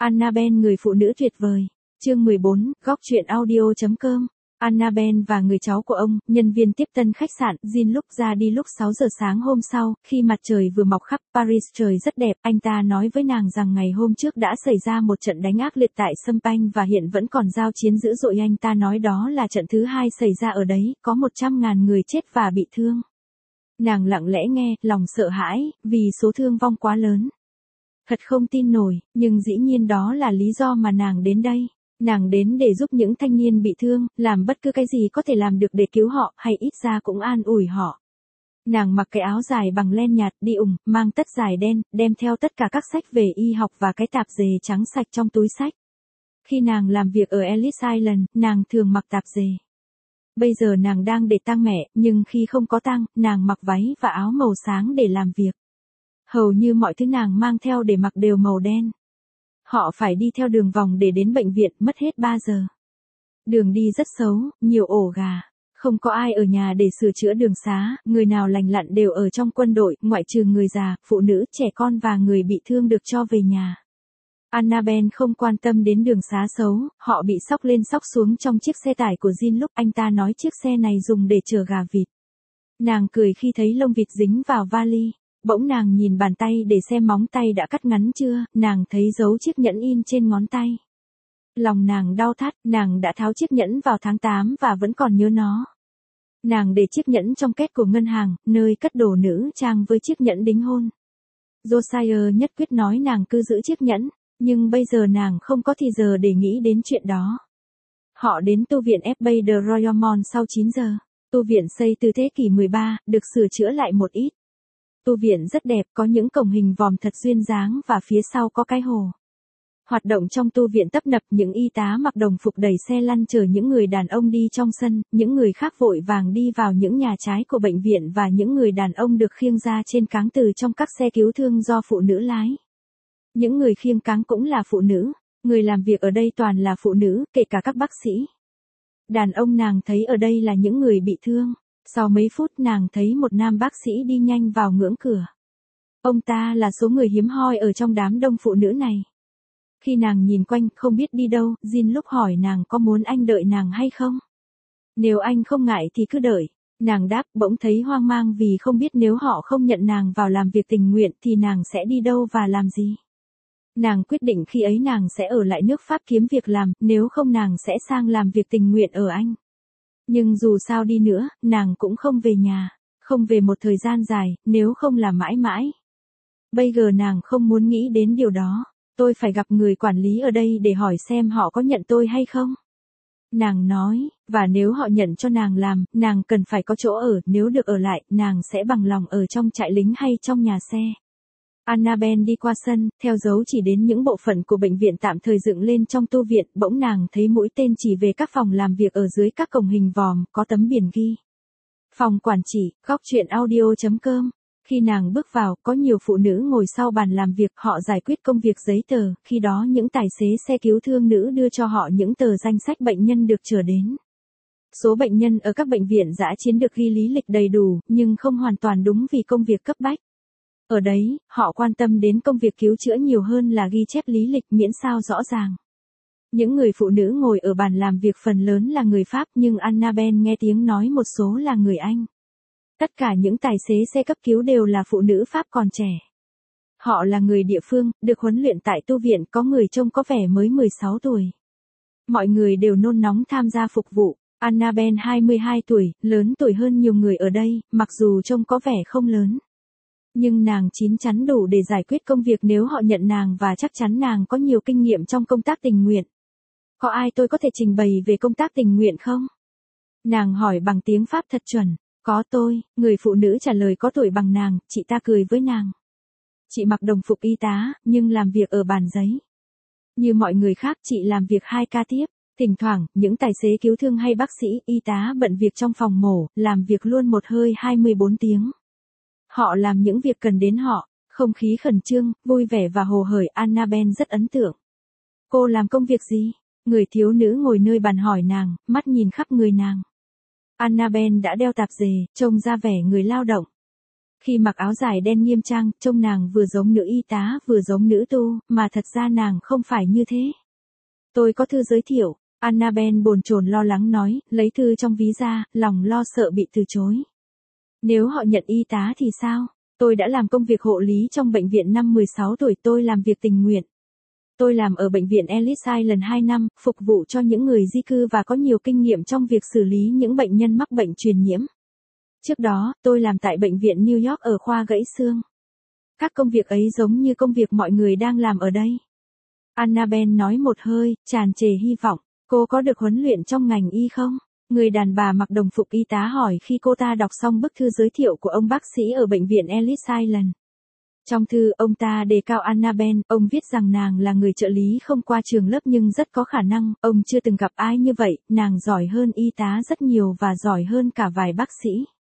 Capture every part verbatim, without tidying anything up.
Annabelle người phụ nữ tuyệt vời. Chương mười bốn, góc truyện audio chấm com. Annabelle và người cháu của ông, nhân viên tiếp tân khách sạn, Jean lúc ra đi lúc sáu giờ sáng hôm sau, khi mặt trời vừa mọc khắp Paris trời rất đẹp, anh ta nói với nàng rằng ngày hôm trước đã xảy ra một trận đánh ác liệt tại Champagne và hiện vẫn còn giao chiến dữ dội. Anh ta nói đó là trận thứ hai xảy ra ở đấy, có một trăm ngàn người chết và bị thương. Nàng lặng lẽ nghe, lòng sợ hãi, vì số thương vong quá lớn. Thật không tin nổi, nhưng dĩ nhiên đó là lý do mà nàng đến đây. Nàng đến để giúp những thanh niên bị thương, làm bất cứ cái gì có thể làm được để cứu họ, hay ít ra cũng an ủi họ. Nàng mặc cái áo dài bằng len nhạt, đi ủng, mang tất dài đen, đem theo tất cả các sách về y học và cái tạp dề trắng sạch trong túi sách. Khi nàng làm việc ở Ellis Island, nàng thường mặc tạp dề. Bây giờ nàng đang để tang mẹ, nhưng khi không có tang, nàng mặc váy và áo màu sáng để làm việc. Hầu như mọi thứ nàng mang theo để mặc đều màu đen. Họ phải đi theo đường vòng để đến bệnh viện, mất hết ba giờ. Đường đi rất xấu, nhiều ổ gà. Không có ai ở nhà để sửa chữa đường xá, người nào lành lặn đều ở trong quân đội, ngoại trừ người già, phụ nữ, trẻ con và người bị thương được cho về nhà. Annabelle không quan tâm đến đường xá xấu, họ bị xóc lên xóc xuống trong chiếc xe tải của Jean lúc anh ta nói chiếc xe này dùng để chở gà vịt. Nàng cười khi thấy lông vịt dính vào vali. Bỗng nàng nhìn bàn tay để xem móng tay đã cắt ngắn chưa, nàng thấy dấu chiếc nhẫn in trên ngón tay. Lòng nàng đau thắt, nàng đã tháo chiếc nhẫn vào tháng tám và vẫn còn nhớ nó. Nàng để chiếc nhẫn trong két của ngân hàng, nơi cất đồ nữ trang với chiếc nhẫn đính hôn. Josiah nhất quyết nói nàng cứ giữ chiếc nhẫn, nhưng bây giờ nàng không có thì giờ để nghĩ đến chuyện đó. Họ đến tu viện ép bay de Royamont sau chín giờ. Tu viện xây từ thế kỷ mười ba, được sửa chữa lại một ít. Tu viện rất đẹp, có những cổng hình vòm thật duyên dáng và phía sau có cái hồ. Hoạt động trong tu viện tấp nập, những y tá mặc đồng phục đẩy xe lăn chở những người đàn ông đi trong sân, những người khác vội vàng đi vào những nhà trái của bệnh viện và những người đàn ông được khiêng ra trên cáng từ trong các xe cứu thương do phụ nữ lái. Những người khiêng cáng cũng là phụ nữ, người làm việc ở đây toàn là phụ nữ, kể cả các bác sĩ. Đàn ông nàng thấy ở đây là những người bị thương. Sau mấy phút nàng thấy một nam bác sĩ đi nhanh vào ngưỡng cửa. Ông ta là số người hiếm hoi ở trong đám đông phụ nữ này. Khi nàng nhìn quanh không biết đi đâu, Jean lúc hỏi nàng có muốn anh đợi nàng hay không. Nếu anh không ngại thì cứ đợi. Nàng đáp, bỗng thấy hoang mang vì không biết nếu họ không nhận nàng vào làm việc tình nguyện thì nàng sẽ đi đâu và làm gì. Nàng quyết định khi ấy nàng sẽ ở lại nước Pháp kiếm việc làm, nếu không nàng sẽ sang làm việc tình nguyện ở Anh. Nhưng dù sao đi nữa, nàng cũng không về nhà, không về một thời gian dài, nếu không là mãi mãi. Bây giờ nàng không muốn nghĩ đến điều đó. Tôi phải gặp người quản lý ở đây để hỏi xem họ có nhận tôi hay không. Nàng nói, và nếu họ nhận cho nàng làm, nàng cần phải có chỗ ở, nếu được ở lại, nàng sẽ bằng lòng ở trong trại lính hay trong nhà xe. Annabelle đi qua sân, theo dấu chỉ đến những bộ phận của bệnh viện tạm thời dựng lên trong tu viện, bỗng nàng thấy mũi tên chỉ về các phòng làm việc ở dưới các cổng hình vòm, có tấm biển ghi. Phòng quản trị, góc truyện audio chấm com. Khi nàng bước vào, có nhiều phụ nữ ngồi sau bàn làm việc, họ giải quyết công việc giấy tờ, khi đó những tài xế xe cứu thương nữ đưa cho họ những tờ danh sách bệnh nhân được chờ đến. Số bệnh nhân ở các bệnh viện dã chiến được ghi lý lịch đầy đủ, nhưng không hoàn toàn đúng vì công việc cấp bách. Ở đấy, họ quan tâm đến công việc cứu chữa nhiều hơn là ghi chép lý lịch miễn sao rõ ràng. Những người phụ nữ ngồi ở bàn làm việc phần lớn là người Pháp nhưng Annabelle nghe tiếng nói một số là người Anh. Tất cả những tài xế xe cấp cứu đều là phụ nữ Pháp còn trẻ. Họ là người địa phương, được huấn luyện tại tu viện, có người trông có vẻ mới mười sáu tuổi. Mọi người đều nôn nóng tham gia phục vụ. Annabelle hai mươi hai tuổi, lớn tuổi hơn nhiều người ở đây, mặc dù trông có vẻ không lớn. Nhưng nàng chín chắn đủ để giải quyết công việc nếu họ nhận nàng và chắc chắn nàng có nhiều kinh nghiệm trong công tác tình nguyện. Có ai tôi có thể trình bày về công tác tình nguyện không? Nàng hỏi bằng tiếng Pháp thật chuẩn. Có tôi, người phụ nữ trả lời có tuổi bằng nàng, chị ta cười với nàng. Chị mặc đồng phục y tá, nhưng làm việc ở bàn giấy. Như mọi người khác chị làm việc hai ca tiếp. Thỉnh thoảng, những tài xế cứu thương hay bác sĩ, y tá bận việc trong phòng mổ, làm việc luôn một hơi hai mươi bốn tiếng. Họ làm những việc cần đến họ, không khí khẩn trương, vui vẻ và hồ hởi. Annabelle rất ấn tượng. Cô làm công việc gì? Người thiếu nữ ngồi nơi bàn hỏi nàng, mắt nhìn khắp người nàng. Annabelle đã đeo tạp dề, trông ra vẻ người lao động. Khi mặc áo dài đen nghiêm trang, trông nàng vừa giống nữ y tá vừa giống nữ tu, mà thật ra nàng không phải như thế. Tôi có thư giới thiệu, Annabelle bồn chồn lo lắng nói, lấy thư trong ví ra, lòng lo sợ bị từ chối. Nếu họ nhận y tá thì sao? Tôi đã làm công việc hộ lý trong bệnh viện năm mười sáu tuổi, tôi làm việc tình nguyện. Tôi làm ở bệnh viện Ellis Island hai năm, phục vụ cho những người di cư và có nhiều kinh nghiệm trong việc xử lý những bệnh nhân mắc bệnh truyền nhiễm. Trước đó, tôi làm tại bệnh viện New York ở khoa gãy xương. Các công việc ấy giống như công việc mọi người đang làm ở đây. Annabelle nói một hơi, tràn trề hy vọng. Cô có được huấn luyện trong ngành y không? Người đàn bà mặc đồng phục y tá hỏi khi cô ta đọc xong bức thư giới thiệu của ông bác sĩ ở bệnh viện Ellis Island. Trong thư, ông ta đề cao Annabelle, ông viết rằng nàng là người trợ lý không qua trường lớp nhưng rất có khả năng, ông chưa từng gặp ai như vậy, nàng giỏi hơn y tá rất nhiều và giỏi hơn cả vài bác sĩ.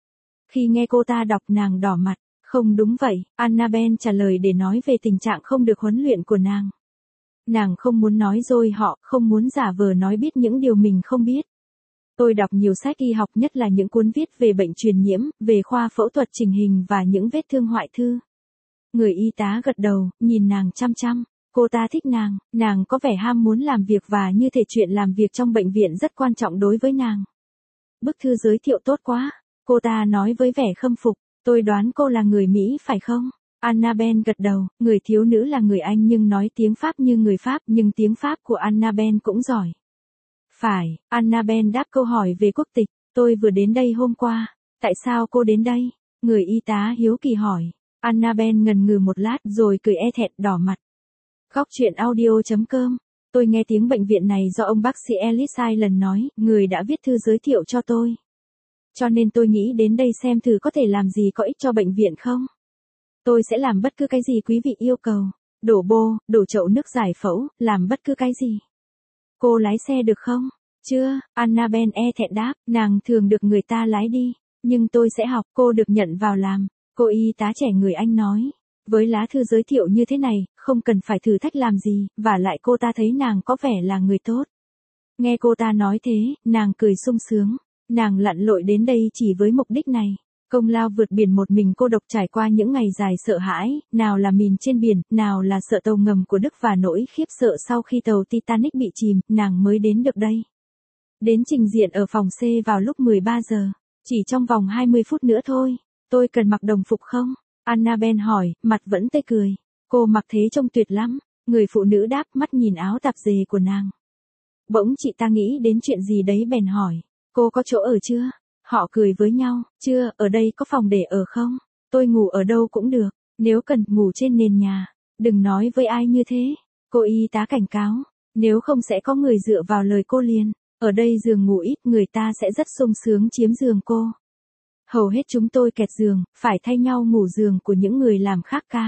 Khi nghe cô ta đọc nàng đỏ mặt, không đúng vậy, Annabelle trả lời để nói về tình trạng không được huấn luyện của nàng. Nàng không muốn nói dối họ, không muốn giả vờ nói biết những điều mình không biết. Tôi đọc nhiều sách y học, nhất là những cuốn viết về bệnh truyền nhiễm, về khoa phẫu thuật chỉnh hình và những vết thương hoại thư. Người y tá gật đầu, nhìn nàng chăm chăm. Cô ta thích nàng, nàng có vẻ ham muốn làm việc và như thể chuyện làm việc trong bệnh viện rất quan trọng đối với nàng. Bức thư giới thiệu tốt quá, cô ta nói với vẻ khâm phục. Tôi đoán cô là người Mỹ phải không? Annabelle gật đầu, người thiếu nữ là người Anh nhưng nói tiếng Pháp như người Pháp, nhưng tiếng Pháp của Annabelle cũng giỏi. Phải, Annabelle đáp câu hỏi về quốc tịch, tôi vừa đến đây hôm qua. Tại sao cô đến đây? Người y tá hiếu kỳ hỏi. Annabelle ngần ngừ một lát rồi cười e thẹn đỏ mặt. Góc truyện audio chấm com. Tôi nghe tiếng bệnh viện này do ông bác sĩ Ellis Island nói, người đã viết thư giới thiệu cho tôi. Cho nên tôi nghĩ đến đây xem thử có thể làm gì có ích cho bệnh viện không. Tôi sẽ làm bất cứ cái gì quý vị yêu cầu. Đổ bô, đổ chậu nước giải phẫu, làm bất cứ cái gì. Cô lái xe được không? Chưa, Annabelle e thẹn đáp, nàng thường được người ta lái đi. Nhưng tôi sẽ học, cô được nhận vào làm. Cô y tá trẻ người Anh nói. Với lá thư giới thiệu như thế này, không cần phải thử thách làm gì, và lại cô ta thấy nàng có vẻ là người tốt. Nghe cô ta nói thế, nàng cười sung sướng. Nàng lặn lội đến đây chỉ với mục đích này. Công lao vượt biển một mình cô độc trải qua những ngày dài sợ hãi, nào là mìn trên biển, nào là sợ tàu ngầm của Đức và nỗi khiếp sợ sau khi tàu Titanic bị chìm, nàng mới đến được đây. Đến trình diện ở phòng C vào lúc mười ba giờ, chỉ trong vòng hai mươi phút nữa thôi. Tôi cần mặc đồng phục không? Annabelle hỏi, mặt vẫn tươi cười. Cô mặc thế trông tuyệt lắm. Người phụ nữ đáp, mắt nhìn áo tạp dề của nàng. Bỗng chị ta nghĩ đến chuyện gì đấy bèn hỏi, cô có chỗ ở chưa? Họ cười với nhau, chưa, ở đây có phòng để ở không? Tôi ngủ ở đâu cũng được, nếu cần ngủ trên nền nhà. Đừng nói với ai như thế. Cô y tá cảnh cáo, nếu không sẽ có người dựa vào lời cô liền. Ở đây giường ngủ ít, người ta sẽ rất sung sướng chiếm giường cô. Hầu hết chúng tôi kẹt giường, phải thay nhau ngủ giường của những người làm khác ca.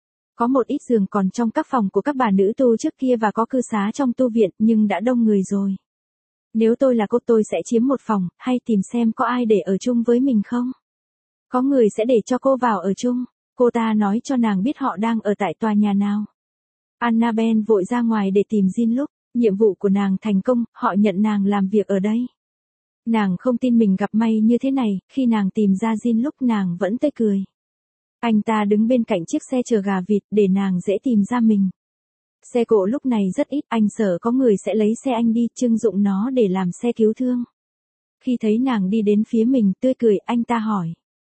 Có một ít giường còn trong các phòng của các bà nữ tu trước kia và có cư xá trong tu viện, nhưng đã đông người rồi. Nếu tôi là cô tôi sẽ chiếm một phòng, hay tìm xem có ai để ở chung với mình không? Có người sẽ để cho cô vào ở chung. Cô ta nói cho nàng biết họ đang ở tại tòa nhà nào. Annabelle vội ra ngoài để tìm Jean lúc. Nhiệm vụ của nàng thành công, họ nhận nàng làm việc ở đây. Nàng không tin mình gặp may như thế này, khi nàng tìm ra Jean lúc nàng vẫn tươi cười. Anh ta đứng bên cạnh chiếc xe chở gà vịt để nàng dễ tìm ra mình. Xe cộ lúc này rất ít, anh sợ có người sẽ lấy xe anh đi, trưng dụng nó để làm xe cứu thương. Khi thấy nàng đi đến phía mình tươi cười, anh ta hỏi.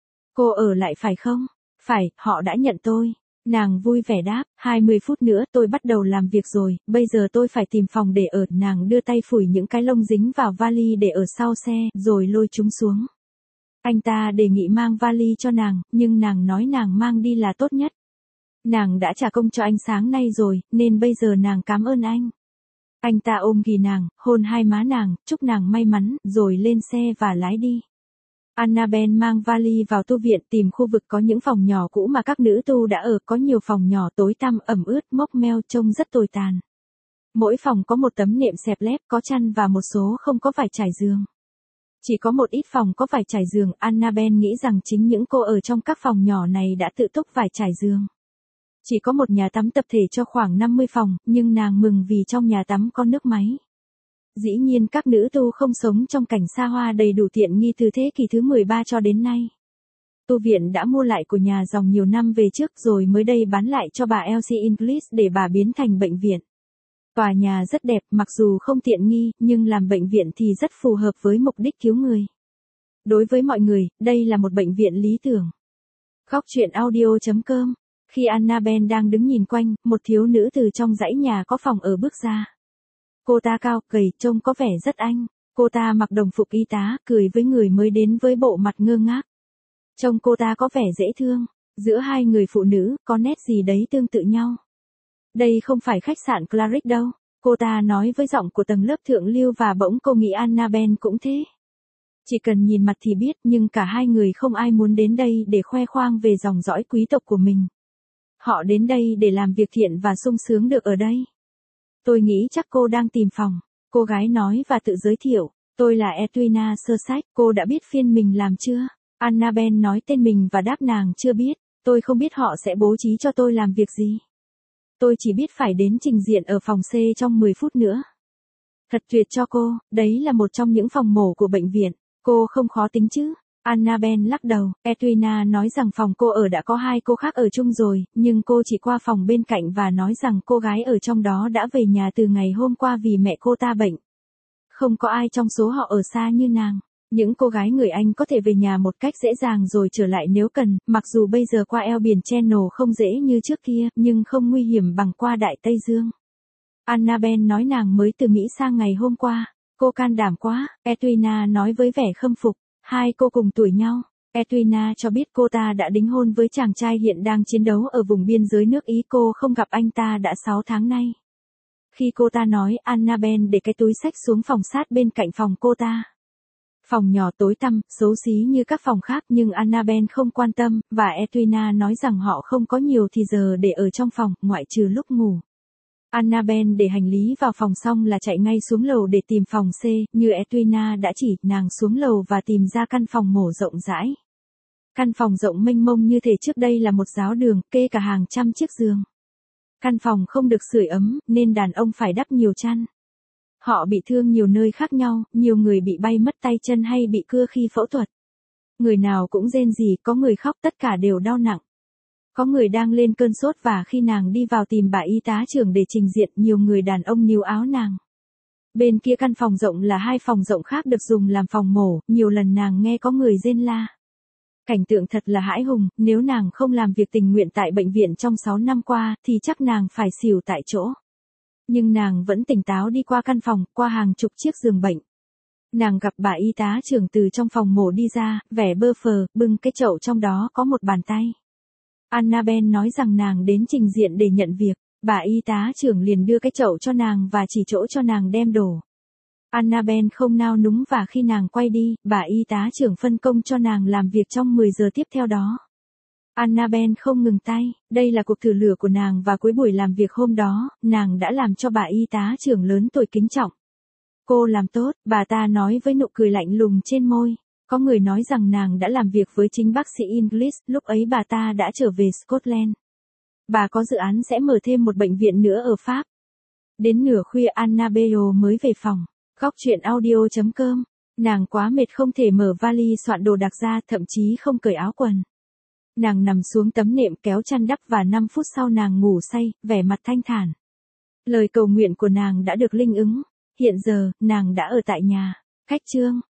Cô ở lại phải không? Phải, họ đã nhận tôi. Nàng vui vẻ đáp, hai mươi phút nữa tôi bắt đầu làm việc rồi, bây giờ tôi phải tìm phòng để ở. Nàng đưa tay phủi những cái lông dính vào vali để ở sau xe, rồi lôi chúng xuống. Anh ta đề nghị mang vali cho nàng, nhưng nàng nói nàng mang đi là tốt nhất. Nàng đã trả công cho anh sáng nay rồi, nên bây giờ nàng cảm ơn anh. Anh ta ôm ghì nàng, hôn hai má nàng, chúc nàng may mắn, rồi lên xe và lái đi. Annabelle mang vali vào tu viện, tìm khu vực có những phòng nhỏ cũ mà các nữ tu đã ở, có nhiều phòng nhỏ tối tăm, ẩm ướt, mốc meo, trông rất tồi tàn. Mỗi phòng có một tấm nệm xẹp lép, có chăn và một số không có vải trải giường. Chỉ có một ít phòng có vải trải giường, Annabelle nghĩ rằng chính những cô ở trong các phòng nhỏ này đã tự túc vải trải giường. Chỉ có một nhà tắm tập thể cho khoảng năm mươi phòng, nhưng nàng mừng vì trong nhà tắm có nước máy. Dĩ nhiên các nữ tu không sống trong cảnh xa hoa đầy đủ tiện nghi từ thế kỷ thứ mười ba cho đến nay. tu viện đã mua lại của nhà dòng nhiều năm về trước rồi mới đây bán lại cho bà Elsie English để bà biến thành bệnh viện. Tòa nhà rất đẹp, mặc dù không tiện nghi, nhưng làm bệnh viện thì rất phù hợp với mục đích cứu người. Đối với mọi người, đây là một bệnh viện lý tưởng. Góc truyện audio chấm com. Khi Annabelle đang đứng nhìn quanh, một thiếu nữ từ trong dãy nhà có phòng ở bước ra. Cô ta cao, gầy, trông có vẻ rất anh. Cô ta mặc đồng phục y tá, cười với người mới đến với bộ mặt ngơ ngác. Trông cô ta có vẻ dễ thương. Giữa hai người phụ nữ, có nét gì đấy tương tự nhau. Đây không phải khách sạn Claridge đâu. Cô ta nói với giọng của tầng lớp thượng lưu và bỗng cô nghĩ Annabelle cũng thế. Chỉ cần nhìn mặt thì biết, nhưng cả hai người không ai muốn đến đây để khoe khoang về dòng dõi quý tộc của mình. Họ đến đây để làm việc thiện và sung sướng được ở đây. Tôi nghĩ chắc cô đang tìm phòng. Cô gái nói và tự giới thiệu. Tôi là Edwina Sussex, cô đã biết phiên mình làm chưa? Annabelle nói tên mình và đáp nàng chưa biết. Tôi không biết họ sẽ bố trí cho tôi làm việc gì. Tôi chỉ biết phải đến trình diện ở phòng C trong mười phút nữa. Thật tuyệt cho cô, đấy là một trong những phòng mổ của bệnh viện. Cô không khó tính chứ? Annabelle lắc đầu. Edwina nói rằng phòng cô ở đã có hai cô khác ở chung rồi, nhưng cô chỉ qua phòng bên cạnh và nói rằng cô gái ở trong đó đã về nhà từ ngày hôm qua vì mẹ cô ta bệnh. Không có ai trong số họ ở xa như nàng. Những cô gái người Anh có thể về nhà một cách dễ dàng rồi trở lại nếu cần, mặc dù bây giờ qua eo biển Channel không dễ như trước kia, nhưng không nguy hiểm bằng qua Đại Tây Dương. Annabelle nói nàng mới từ Mỹ sang ngày hôm qua. Cô can đảm quá, Edwina nói với vẻ khâm phục. Hai cô cùng tuổi nhau. Edwina cho biết cô ta đã đính hôn với chàng trai hiện đang chiến đấu ở vùng biên giới nước Ý, cô không gặp anh ta đã sáu tháng nay. Khi cô ta nói, Annabelle để cái túi xách xuống phòng sát bên cạnh phòng cô ta. Phòng nhỏ tối tăm, xấu xí như các phòng khác nhưng Annabelle không quan tâm, và Edwina nói rằng họ không có nhiều thì giờ để ở trong phòng, ngoại trừ lúc ngủ. Annabelle để hành lý vào phòng xong là chạy ngay xuống lầu để tìm phòng C, như Edwina đã chỉ, nàng xuống lầu và tìm ra căn phòng mổ rộng rãi. Căn phòng rộng mênh mông như thể trước đây là một giáo đường, kê cả hàng trăm chiếc giường. Căn phòng không được sưởi ấm, nên đàn ông phải đắp nhiều chăn. Họ bị thương nhiều nơi khác nhau, nhiều người bị bay mất tay chân hay bị cưa khi phẫu thuật. Người nào cũng rên rỉ, có người khóc, tất cả đều đau nặng. Có người đang lên cơn sốt và khi nàng đi vào tìm bà y tá trưởng để trình diện, nhiều người đàn ông níu áo nàng. Bên kia căn phòng rộng là hai phòng rộng khác được dùng làm phòng mổ, nhiều lần nàng nghe có người rên la. Cảnh tượng thật là hãi hùng, nếu nàng không làm việc tình nguyện tại bệnh viện trong sáu năm qua thì chắc nàng phải xỉu tại chỗ. Nhưng nàng vẫn tỉnh táo đi qua căn phòng, qua hàng chục chiếc giường bệnh. Nàng gặp bà y tá trưởng từ trong phòng mổ đi ra, vẻ bơ phờ, bưng cái chậu trong đó có một bàn tay. Annabelle nói rằng nàng đến trình diện để nhận việc, bà y tá trưởng liền đưa cái chậu cho nàng và chỉ chỗ cho nàng đem đổ. Annabelle không nao núng và khi nàng quay đi, bà y tá trưởng phân công cho nàng làm việc trong mười giờ tiếp theo đó. Annabelle không ngừng tay, đây là cuộc thử lửa của nàng và cuối buổi làm việc hôm đó, nàng đã làm cho bà y tá trưởng lớn tuổi kính trọng. Cô làm tốt, bà ta nói với nụ cười lạnh lùng trên môi. Có người nói rằng nàng đã làm việc với chính bác sĩ English, lúc ấy bà ta đã trở về Scotland. Bà có dự án sẽ mở thêm một bệnh viện nữa ở Pháp. Đến nửa khuya Annabelle mới về phòng. Góc truyện audio chấm com. Nàng quá mệt không thể mở vali soạn đồ đạc ra, thậm chí không cởi áo quần. Nàng nằm xuống tấm nệm kéo chăn đắp và năm phút sau nàng ngủ say, vẻ mặt thanh thản. Lời cầu nguyện của nàng đã được linh ứng. Hiện giờ, nàng đã ở tại nhà. Khách chương.